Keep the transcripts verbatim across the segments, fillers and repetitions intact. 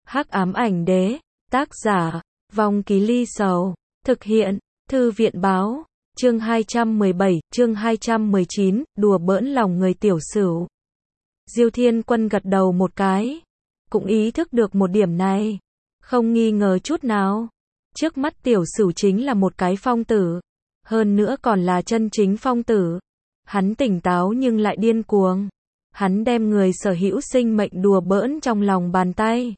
Hắc ám ảnh đế, tác giả, Vong Ký Ly Sầu, thực hiện, Thư viện báo, chương hai trăm mười bảy, chương hai trăm mười chín, đùa bỡn lòng người tiểu sửu. Diêu Thiên Quân gật đầu một cái, cũng ý thức được một điểm này, không nghi ngờ chút nào. Trước mắt tiểu sửu chính là một cái phong tử, hơn nữa còn là chân chính phong tử. Hắn tỉnh táo nhưng lại điên cuồng. Hắn đem người sở hữu sinh mệnh đùa bỡn trong lòng bàn tay.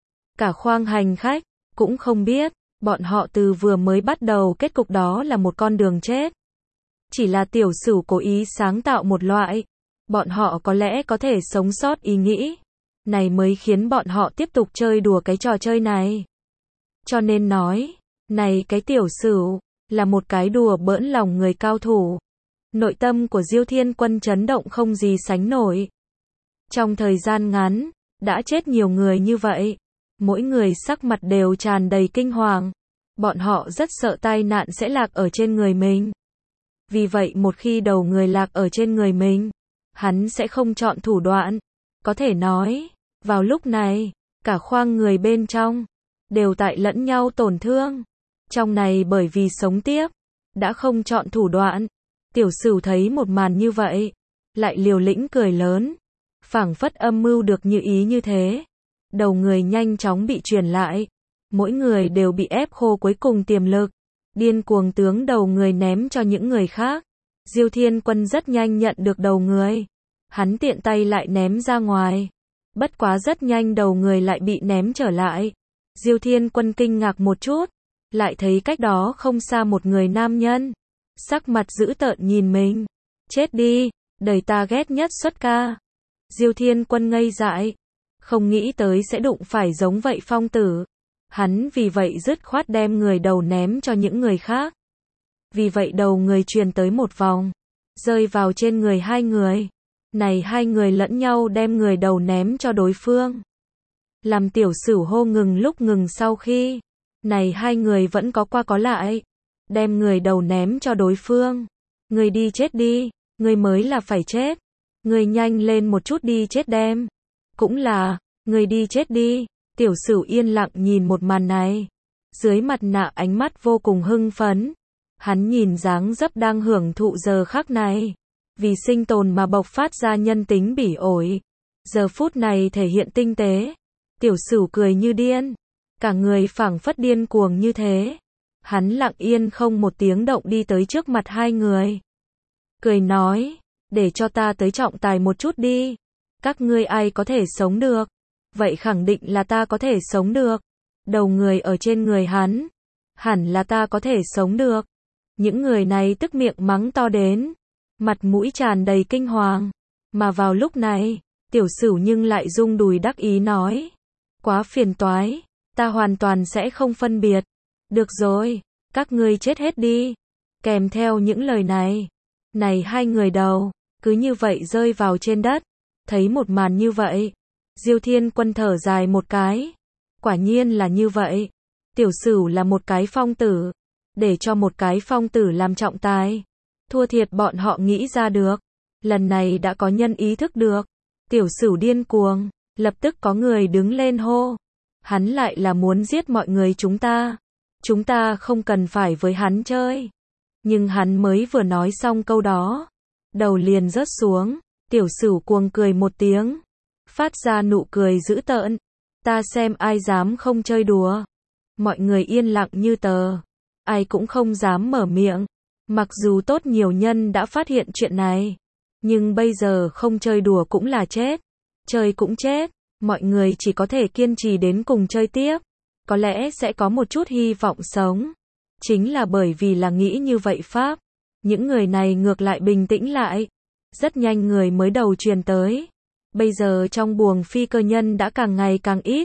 Cả khoang hành khách cũng không biết, bọn họ từ vừa mới bắt đầu kết cục đó là một con đường chết. Chỉ là tiểu sửu cố ý sáng tạo một loại, bọn họ có lẽ có thể sống sót ý nghĩ. Này mới khiến bọn họ tiếp tục chơi đùa cái trò chơi này. Cho nên nói, này cái tiểu sửu, là một cái đùa bỡn lòng người cao thủ. Nội tâm của Diêu Thiên Quân chấn động không gì sánh nổi. Trong thời gian ngắn, đã chết nhiều người như vậy. Mỗi người sắc mặt đều tràn đầy kinh hoàng. Bọn họ rất sợ tai nạn sẽ lạc ở trên người mình. Vì vậy một khi đầu người lạc ở trên người mình, hắn sẽ không chọn thủ đoạn. Có thể nói, vào lúc này, cả khoang người bên trong, đều tại lẫn nhau tổn thương. Trong này bởi vì sống tiếp, đã không chọn thủ đoạn. Tiểu sửu thấy một màn như vậy, lại liều lĩnh cười lớn. Phảng phất âm mưu được như ý như thế. Đầu người nhanh chóng bị truyền lại. Mỗi người đều bị ép khô cuối cùng tiềm lực. Điên cuồng tướng đầu người ném cho những người khác. Diêu Thiên Quân rất nhanh nhận được đầu người. Hắn tiện tay lại ném ra ngoài. Bất quá rất nhanh đầu người lại bị ném trở lại. Diêu Thiên Quân kinh ngạc một chút. Lại thấy cách đó không xa một người nam nhân. Sắc mặt dữ tợn nhìn mình. Chết đi, đời ta ghét nhất xuất ca. Diêu Thiên Quân ngây dại. Không nghĩ tới sẽ đụng phải giống vậy phong tử. Hắn vì vậy dứt khoát đem người đầu ném cho những người khác. Vì vậy đầu người truyền tới một vòng. Rơi vào trên người hai người. Này hai người lẫn nhau đem người đầu ném cho đối phương. Làm tiểu sửu hô ngừng lúc ngừng sau khi. Này hai người vẫn có qua có lại. Đem người đầu ném cho đối phương. Người đi chết đi, người mới là phải chết. Người nhanh lên một chút đi chết đem. Cũng là, người đi chết đi. Tiểu sửu yên lặng nhìn một màn này. Dưới mặt nạ ánh mắt vô cùng hưng phấn. Hắn nhìn dáng dấp đang hưởng thụ giờ khắc này. Vì sinh tồn mà bộc phát ra nhân tính bỉ ổi. Giờ phút này thể hiện tinh tế. Tiểu sửu cười như điên. Cả người phảng phất điên cuồng như thế. Hắn lặng yên không một tiếng động đi tới trước mặt hai người. Cười nói, để cho ta tới trọng tài một chút đi. Các ngươi ai có thể sống được? Vậy khẳng định là ta có thể sống được. Đầu người ở trên người hắn. Hẳn là ta có thể sống được. Những người này tức miệng mắng to đến. Mặt mũi tràn đầy kinh hoàng. Mà vào lúc này, tiểu sửu nhưng lại rung đùi đắc ý nói. Quá phiền toái. Ta hoàn toàn sẽ không phân biệt. Được rồi, các ngươi chết hết đi. Kèm theo những lời này. Này hai người đầu, cứ như vậy rơi vào trên đất. Thấy một màn như vậy. Diêu Thiên Quân thở dài một cái. Quả nhiên là như vậy. Tiểu sửu là một cái phong tử. Để cho một cái phong tử làm trọng tài. Thua thiệt bọn họ nghĩ ra được. Lần này đã có nhân ý thức được. Tiểu sửu điên cuồng. Lập tức có người đứng lên hô. Hắn lại là muốn giết mọi người chúng ta. Chúng ta không cần phải với hắn chơi. Nhưng hắn mới vừa nói xong câu đó. Đầu liền rớt xuống. Tiểu sửu cuồng cười một tiếng. Phát ra nụ cười dữ tợn. Ta xem ai dám không chơi đùa. Mọi người yên lặng như tờ. Ai cũng không dám mở miệng. Mặc dù tốt nhiều nhân đã phát hiện chuyện này. Nhưng bây giờ không chơi đùa cũng là chết. Chơi cũng chết. Mọi người chỉ có thể kiên trì đến cùng chơi tiếp. Có lẽ sẽ có một chút hy vọng sống. Chính là bởi vì là nghĩ như vậy pháp. Những người này ngược lại bình tĩnh lại. Rất nhanh người mới đầu truyền tới. Bây giờ trong buồng phi cơ nhân đã càng ngày càng ít.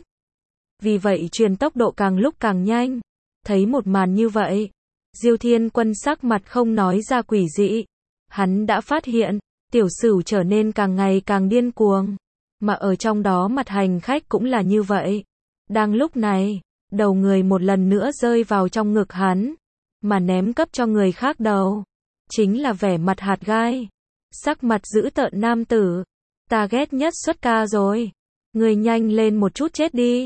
Vì vậy truyền tốc độ càng lúc càng nhanh. Thấy một màn như vậy. Diêu Thiên Quân sắc mặt không nói ra quỷ dị. Hắn đã phát hiện. Tiểu sửu trở nên càng ngày càng điên cuồng. Mà ở trong đó mặt hành khách cũng là như vậy. Đang lúc này, đầu người một lần nữa rơi vào trong ngực hắn. Mà ném cấp cho người khác đầu. Chính là vẻ mặt hạt gai. Sắc mặt dữ tợn nam tử. Ta ghét nhất xuất ca rồi. Người nhanh lên một chút chết đi.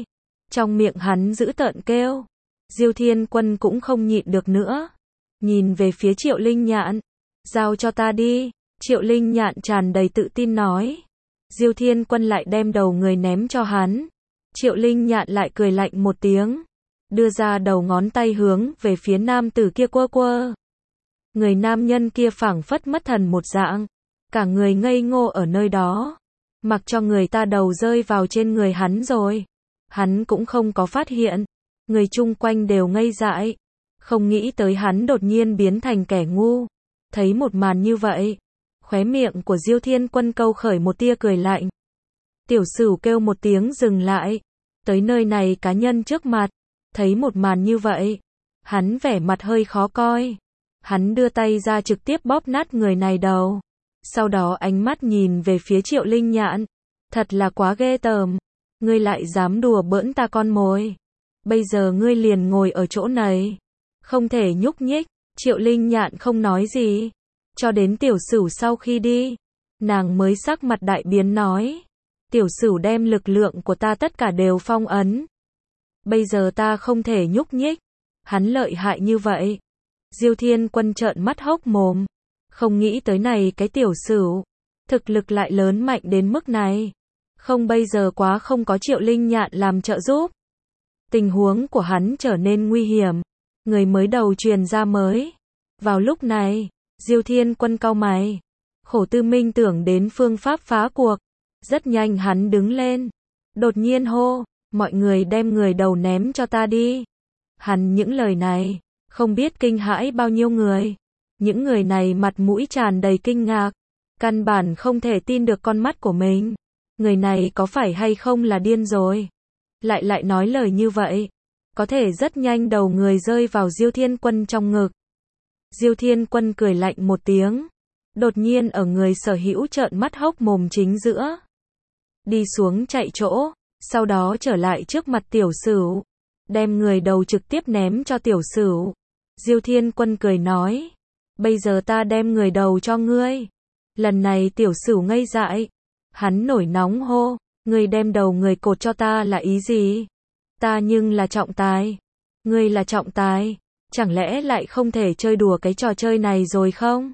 Trong miệng hắn giữ tợn kêu. Diêu Thiên Quân cũng không nhịn được nữa. Nhìn về phía Triệu Linh Nhạn. Giao cho ta đi. Triệu Linh Nhạn tràn đầy tự tin nói. Diêu Thiên Quân lại đem đầu người ném cho hắn. Triệu Linh Nhạn lại cười lạnh một tiếng. Đưa ra đầu ngón tay hướng về phía nam tử kia quơ quơ. Người nam nhân kia phảng phất mất thần một dạng. Cả người ngây ngô ở nơi đó. Mặc cho người ta đầu rơi vào trên người hắn rồi. Hắn cũng không có phát hiện. Người chung quanh đều ngây dại. Không nghĩ tới hắn đột nhiên biến thành kẻ ngu. Thấy một màn như vậy. Khóe miệng của Diêu Thiên Quân câu khởi một tia cười lạnh. Tiểu Sửu kêu một tiếng dừng lại. Tới nơi này cá nhân trước mặt. Thấy một màn như vậy. Hắn vẻ mặt hơi khó coi. Hắn đưa tay ra trực tiếp bóp nát người này đầu. Sau đó ánh mắt nhìn về phía Triệu Linh Nhạn. Thật là quá ghê tởm. Ngươi lại dám đùa bỡn ta con mồi. Bây giờ ngươi liền ngồi ở chỗ này. Không thể nhúc nhích. Triệu Linh Nhạn không nói gì. Cho đến Tiểu Sửu sau khi đi. Nàng mới sắc mặt đại biến nói. Tiểu Sửu đem lực lượng của ta tất cả đều phong ấn. Bây giờ ta không thể nhúc nhích. Hắn lợi hại như vậy. Diêu Thiên Quân trợn mắt hốc mồm. Không nghĩ tới này cái Tiểu Sửu. Thực lực lại lớn mạnh đến mức này. Không bây giờ quá không có Triệu Linh Nhạn làm trợ giúp. Tình huống của hắn trở nên nguy hiểm. Người mới đầu truyền ra mới. Vào lúc này, Diêu Thiên Quân cau mày. Khổ tư minh tưởng đến phương pháp phá cuộc. Rất nhanh hắn đứng lên. Đột nhiên hô, mọi người đem người đầu ném cho ta đi. Hắn những lời này, không biết kinh hãi bao nhiêu người. Những người này mặt mũi tràn đầy kinh ngạc. Căn bản không thể tin được con mắt của mình. Người này có phải hay không là điên rồi. Lại lại nói lời như vậy. Có thể rất nhanh đầu người rơi vào Diêu Thiên Quân trong ngực. Diêu Thiên Quân cười lạnh một tiếng. Đột nhiên ở người sở hữu trợn mắt hốc mồm chính giữa. Đi xuống chạy chỗ. Sau đó trở lại trước mặt Tiểu Sửu. Đem người đầu trực tiếp ném cho Tiểu Sửu. Diêu Thiên Quân cười nói. Bây giờ ta đem người đầu cho ngươi. Lần này Tiểu Sửu ngây dại. Hắn nổi nóng hô. Ngươi đem đầu người cột cho ta là ý gì? Ta nhưng là trọng tài. Ngươi là trọng tài. Chẳng lẽ lại không thể chơi đùa cái trò chơi này rồi không?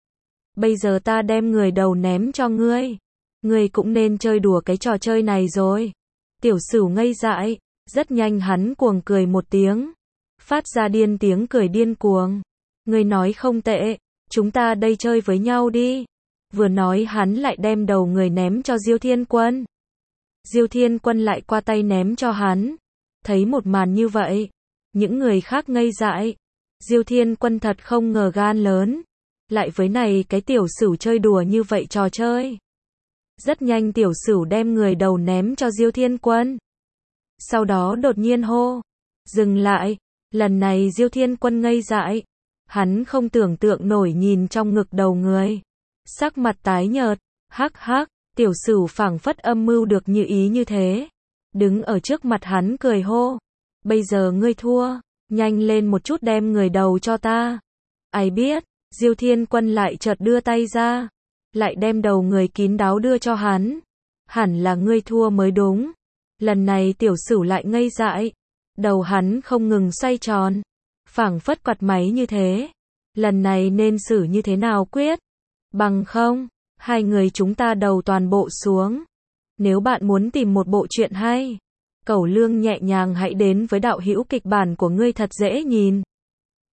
Bây giờ ta đem người đầu ném cho ngươi. Ngươi cũng nên chơi đùa cái trò chơi này rồi. Tiểu Sửu ngây dại. Rất nhanh hắn cuồng cười một tiếng. Phát ra điên tiếng cười điên cuồng. Ngươi nói không tệ. Chúng ta đây chơi với nhau đi. Vừa nói hắn lại đem đầu người ném cho Diêu Thiên Quân. Diêu Thiên Quân lại qua tay ném cho hắn. Thấy một màn như vậy. Những người khác ngây dại. Diêu Thiên Quân thật không ngờ gan lớn. Lại với này cái Tiểu Sửu chơi đùa như vậy trò chơi. Rất nhanh Tiểu Sửu đem người đầu ném cho Diêu Thiên Quân. Sau đó đột nhiên hô. Dừng lại. Lần này Diêu Thiên Quân ngây dại. Hắn không tưởng tượng nổi nhìn trong ngực đầu người. Sắc mặt tái nhợt. Hắc hắc. Tiểu Sửu phảng phất âm mưu được như ý như thế. Đứng ở trước mặt hắn cười hô. Bây giờ ngươi thua. Nhanh lên một chút đem người đầu cho ta. Ai biết. Diêu Thiên Quân lại chợt đưa tay ra. Lại đem đầu người kín đáo đưa cho hắn. Hẳn là ngươi thua mới đúng. Lần này Tiểu Sửu lại ngây dại. Đầu hắn không ngừng xoay tròn. Phảng phất quạt máy như thế. Lần này nên xử như thế nào quyết? Bằng không, hai người chúng ta đầu toàn bộ xuống. Nếu bạn muốn tìm một bộ truyện hay, Cẩu Lương nhẹ nhàng hãy đến với đạo hữu kịch bản của ngươi thật dễ nhìn.